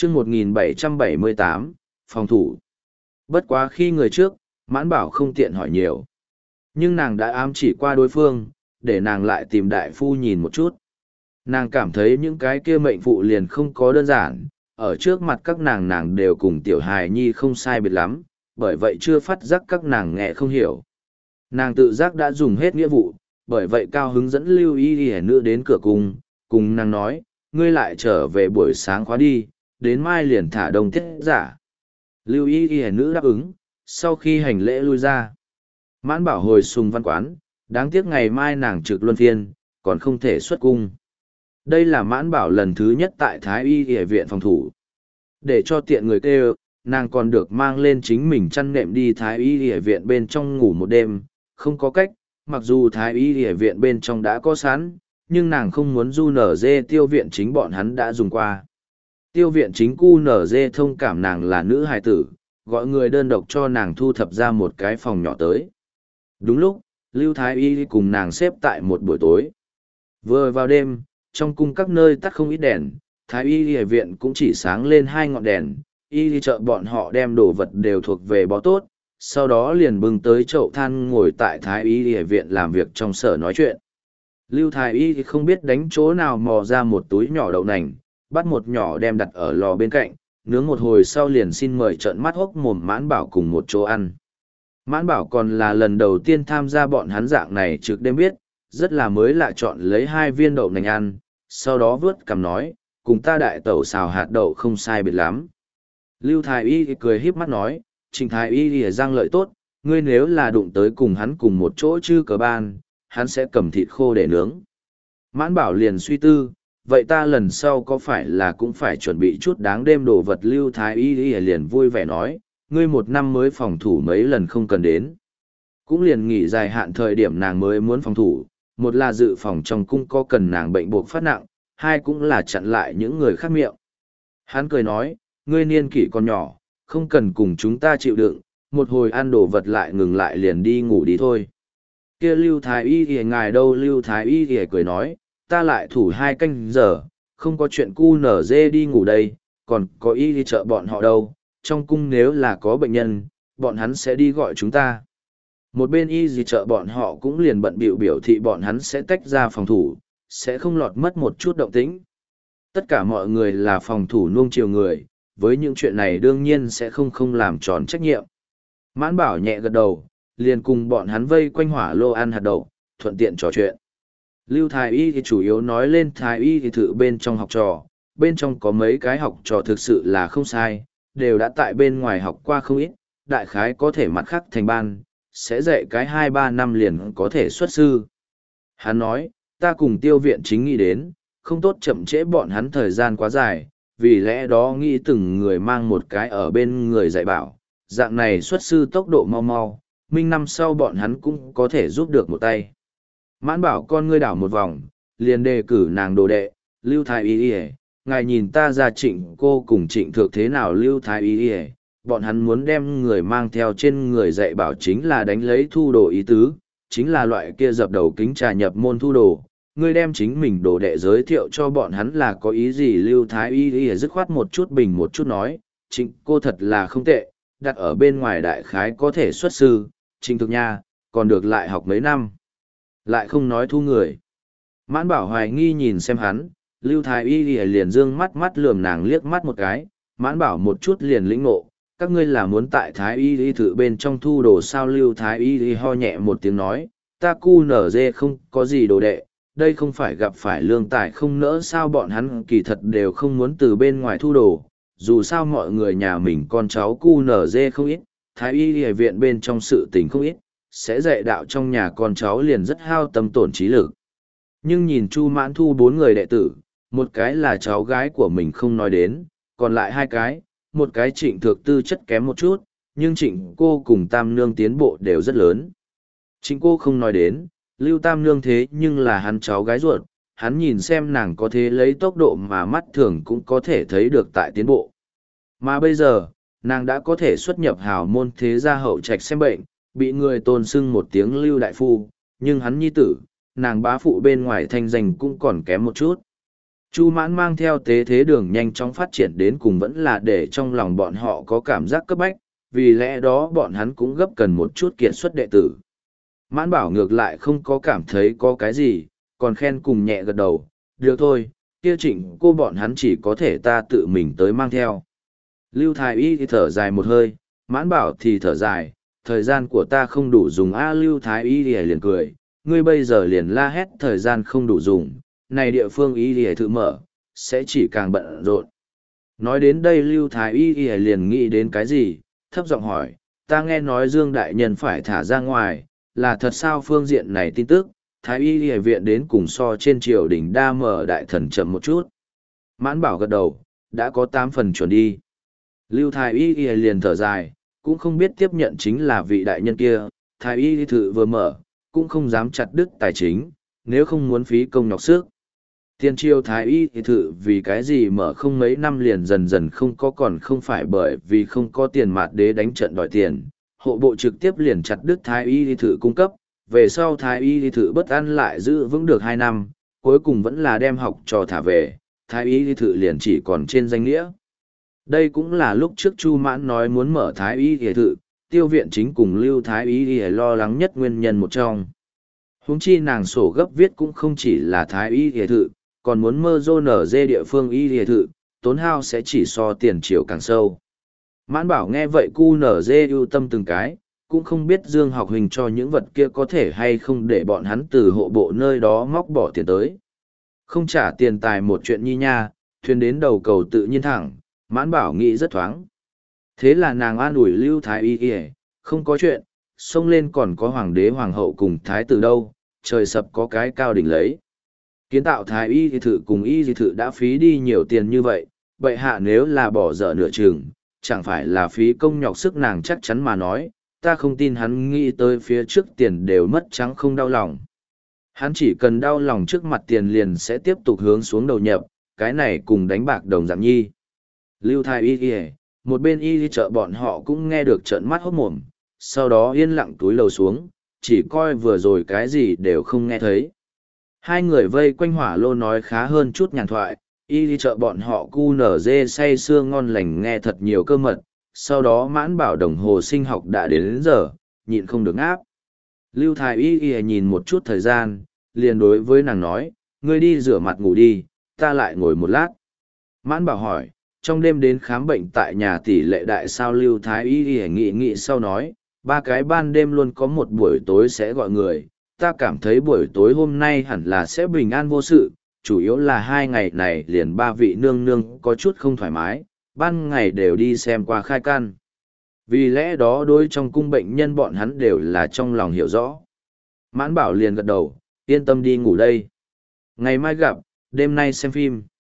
chương 1778, phòng thủ. Bất quá khi người trước, Mãn Bảo không tiện hỏi nhiều. Nhưng nàng đã ám chỉ qua đối phương, để nàng lại tìm đại phu nhìn một chút. Nàng cảm thấy những cái kia mệnh phụ liền không có đơn giản, ở trước mặt các nàng đều cùng tiểu hài nhi không sai biệt lắm, bởi vậy chưa phát giác các nàng nghe không hiểu. Nàng tự giác đã dùng hết nghĩa vụ, bởi vậy cao hứng dẫn Lưu Y Y nữ đến cửa cung, cùng nàng nói, ngươi lại trở về buổi sáng khóa đi, đến mai liền thả đông tiết giả. Lưu Y Y nữ đáp ứng, sau khi hành lễ lui ra. Mãn Bảo hồi Sùng Văn quán, đáng tiếc ngày mai nàng trực luân phiên, còn không thể xuất cung. Đây là Mãn Bảo lần thứ nhất tại Thái Y Y viện phòng thủ. Để cho tiện người kêu, nàng còn được mang lên chính mình chăn nệm đi Thái Y Y viện bên trong ngủ một đêm, không có cách, mặc dù Thái Y Y viện bên trong đã có sẵn, nhưng nàng không muốn du nở dê tiêu viện chính bọn hắn đã dùng qua. Tiêu viện chính cu nở dê thông cảm nàng là nữ hài tử, gọi người đơn độc cho nàng thu thập ra một cái phòng nhỏ tới. Đúng lúc, Lưu Thái Y cùng nàng xếp tại một buổi tối. Vừa vào đêm, trong cung các nơi tắt không ít đèn, Thái Y Y viện cũng chỉ sáng lên 2 ngọn đèn, y chợ bọn họ đem đồ vật đều thuộc về bó tốt, sau đó liền bưng tới chậu than ngồi tại Thái Y Y viện làm việc trong sở nói chuyện. Lưu Thái Y không biết đánh chỗ nào mò ra một túi nhỏ đậu nành, bắt một nhỏ đem đặt ở lò bên cạnh, nướng một hồi sau liền xin mời trợn mắt hốc mồm Mãn Bảo cùng một chỗ ăn. Mãn Bảo còn là lần đầu tiên tham gia bọn hắn dạng này trước đêm biết, rất là mới lạ chọn lấy 2 viên đậu nành ăn, sau đó vớt cằm nói, cùng ta đại tẩu xào hạt đậu không sai biệt lắm. Lưu Thái Y cười híp mắt nói, Trịnh Thái Y răng lợi tốt, ngươi nếu là đụng tới cùng hắn cùng một chỗ chư cờ ban, hắn sẽ cầm thịt khô để nướng. Mãn Bảo liền suy tư, vậy ta lần sau có phải là cũng phải chuẩn bị chút đáng đêm đồ vật. Lưu Thái Y liền vui vẻ nói, ngươi 1 năm mới phòng thủ mấy lần không cần đến. Cũng liền nghỉ dài hạn thời điểm nàng mới muốn phòng thủ, một là dự phòng trong cung có cần nàng bệnh buộc phát nặng, 2 cũng là chặn lại những người khác miệng. Hắn cười nói, ngươi niên kỷ còn nhỏ, không cần cùng chúng ta chịu đựng, một hồi ăn đồ vật lại ngừng lại liền đi ngủ đi thôi. Kia Lưu Thái Y thì ngài đâu? Lưu Thái Y thì cười nói, ta lại thủ 2 canh giờ, không có chuyện cu nở dê đi ngủ đây, còn có y đi chợ bọn họ đâu, trong cung nếu là có bệnh nhân, bọn hắn sẽ đi gọi chúng ta. Một bên y gì chợ bọn họ cũng liền bận biểu thị bọn hắn sẽ tách ra phòng thủ, sẽ không lọt mất một chút động tĩnh. Tất cả mọi người là phòng thủ nuông chiều người, với những chuyện này đương nhiên sẽ không làm tròn trách nhiệm. Mãn Bảo nhẹ gật đầu, liền cùng bọn hắn vây quanh hỏa lô ăn hạt đậu, thuận tiện trò chuyện. Lưu Thái Y thì chủ yếu nói lên Thái Y thì thử bên trong học trò, bên trong có mấy cái học trò thực sự là không sai, đều đã tại bên ngoài học qua không ít, đại khái có thể mặt khác thành ban, sẽ dạy cái 2-3 năm liền có thể xuất sư. Hắn nói, ta cùng Tiêu viện chính nghĩ đến, không tốt chậm trễ bọn hắn thời gian quá dài, vì lẽ đó nghĩ từng người mang một cái ở bên người dạy bảo, dạng này xuất sư tốc độ mau mau, minh năm sau bọn hắn cũng có thể giúp được một tay. Mãn Bảo con ngươi đảo một vòng, liền đề cử nàng đồ đệ, Lưu Thái Y ngài nhìn ta ra Trịnh cô cùng Trịnh Thược thế nào? Lưu Thái Y bọn hắn muốn đem người mang theo trên người dạy bảo chính là đánh lấy thu đồ ý tứ, chính là loại kia dập đầu kính trà nhập môn thu đồ. Ngươi đem chính mình đồ đệ giới thiệu cho bọn hắn là có ý gì? Lưu Thái Y dứt khoát một chút bình một chút nói, Trịnh cô thật là không tệ, đặt ở bên ngoài đại khái có thể xuất sư, Trịnh Thược nha, còn được lại học mấy năm. Lại không nói thu người. Mãn Bảo hoài nghi nhìn xem hắn, Lưu Thái Y liền dương mắt lườm nàng liếc mắt một cái, Mãn Bảo một chút liền lĩnh ngộ, các ngươi là muốn tại Thái Y thử bên trong thu đồ sao? Lưu Thái Y ho nhẹ một tiếng nói, ta cu nở dê không có gì đồ đệ, đây không phải gặp phải lương tài không nỡ sao? Bọn hắn kỳ thật đều không muốn từ bên ngoài thu đồ, dù sao mọi người nhà mình con cháu cu nở dê không ít, Thái Y viện bên trong sự tình không ít, sẽ dạy đạo trong nhà con cháu liền rất hao tâm tổn trí lực. Nhưng nhìn Chu Mãn Thu 4 người đệ tử, một cái là cháu gái của mình không nói đến, còn lại 2 cái, một cái Trịnh Thược tư chất kém một chút, nhưng Trịnh cô cùng Tam Nương tiến bộ đều rất lớn. Trịnh cô không nói đến, Lưu Tam Nương thế nhưng là hắn cháu gái ruột, hắn nhìn xem nàng có thể lấy tốc độ mà mắt thường cũng có thể thấy được tại tiến bộ. Mà bây giờ, nàng đã có thể xuất nhập hào môn thế gia hậu trạch xem bệnh, bị người tôn xưng một tiếng Lưu đại phu, nhưng hắn nhi tử, nàng bá phụ bên ngoài thanh danh cũng còn kém một chút. Chu Mãn mang theo Tế Thế Đường nhanh chóng phát triển đến cùng vẫn là để trong lòng bọn họ có cảm giác cấp bách, vì lẽ đó bọn hắn cũng gấp cần một chút kiệt xuất đệ tử. Mãn Bảo ngược lại không có cảm thấy có cái gì, còn khen cùng nhẹ gật đầu, được thôi, kia Trịnh cô bọn hắn chỉ có thể ta tự mình tới mang theo. Lưu Thái Y thì thở dài một hơi, Mãn Bảo thì thở dài, thời gian của ta không đủ dùng. Lưu Thái Y thì liền cười, ngươi bây giờ liền la hét thời gian không đủ dùng, này địa phương Y thì thử mở, sẽ chỉ càng bận rộn. Nói đến đây Lưu Thái Y thì liền nghĩ đến cái gì, thấp giọng hỏi, ta nghe nói Dương Đại Nhân phải thả ra ngoài, là thật sao? Phương diện này tin tức, Thái Y Y viện đến cùng so trên triều đình đa mở đại thần chậm một chút. Mãn Bảo gật đầu, đã có 8 phần chuẩn đi. Lưu Thái Y Y liền thở dài, cũng không biết tiếp nhận chính là vị đại nhân kia, Thái Y thự vừa mở, cũng không dám chặt đứt tài chính, nếu không muốn phí công nhọc sức. Tiên triều Thái Y thự vì cái gì mở không mấy năm liền dần dần không có, còn không phải bởi vì không có tiền mạt đế đánh trận đòi tiền, hộ bộ trực tiếp liền chặt đứt Thái Y thự cung cấp, về sau Thái Y thự bất an lại giữ vững được 2 năm, cuối cùng vẫn là đem học trò thả về, Thái Y thự liền chỉ còn trên danh nghĩa. Đây cũng là lúc trước Chu Mãn nói muốn mở Thái Y thự, Tiêu Viện Chính cùng Lưu Thái Y lo lắng nhất nguyên nhân một trong. Huống chi nàng sổ gấp viết cũng không chỉ là Thái Y thự, còn muốn mơ dô nở dê địa phương Y thự, tốn hao sẽ chỉ so tiền triều càng sâu. Mãn Bảo nghe vậy cu nở dê ưu tâm từng cái, cũng không biết Dương Học Huỳnh cho những vật kia có thể hay không để bọn hắn từ hộ bộ nơi đó móc bỏ tiền tới. Không trả tiền tài một chuyện nhi nha, thuyền đến đầu cầu tự nhiên thẳng, Mãn Bảo nghĩ rất thoáng. Thế là nàng an ủi Lưu Thái Y Y, không có chuyện, xông lên còn có hoàng đế hoàng hậu cùng thái tử đâu, trời sập có cái cao đỉnh lấy. Kiến tạo Thái Y thự cùng Y thự đã phí đi nhiều tiền như vậy, bệ hạ nếu là bỏ dở nửa chừng, chẳng phải là phí công nhọc sức. Nàng chắc chắn mà nói, ta không tin hắn nghĩ tới phía trước tiền đều mất trắng không đau lòng. Hắn chỉ cần đau lòng trước mặt tiền liền sẽ tiếp tục hướng xuống đầu nhập, cái này cùng đánh bạc đồng dạng nhi. Lưu Thái Y Y, một bên y chợ bọn họ cũng nghe được trợn mắt hốt mồm, sau đó yên lặng túi lầu xuống, chỉ coi vừa rồi cái gì đều không nghe thấy. Hai người vây quanh hỏa lô nói khá hơn chút nhàn thoại, y chợ bọn họ cu nở dê say sưa ngon lành nghe thật nhiều cơ mật, sau đó Mãn Bảo đồng hồ sinh học đã đến giờ, nhịn không được áp. Lưu Thái Y Y nhìn một chút thời gian, liền đối với nàng nói, ngươi đi rửa mặt ngủ đi, ta lại ngồi một lát. Mãn Bảo hỏi, trong đêm đến khám bệnh tại nhà tỷ lệ đại sao? Lưu Thái Y Y nghĩ sau nói, 3 cái ban đêm luôn có một buổi tối sẽ gọi người, ta cảm thấy buổi tối hôm nay hẳn là sẽ bình an vô sự, chủ yếu là 2 ngày này liền 3 vị nương nương có chút không thoải mái, ban ngày đều đi xem qua khai căn. Vì lẽ đó đối trong cung bệnh nhân bọn hắn đều là trong lòng hiểu rõ. Mãn Bảo liền gật đầu, yên tâm đi ngủ đây. Ngày mai gặp, đêm nay xem phim.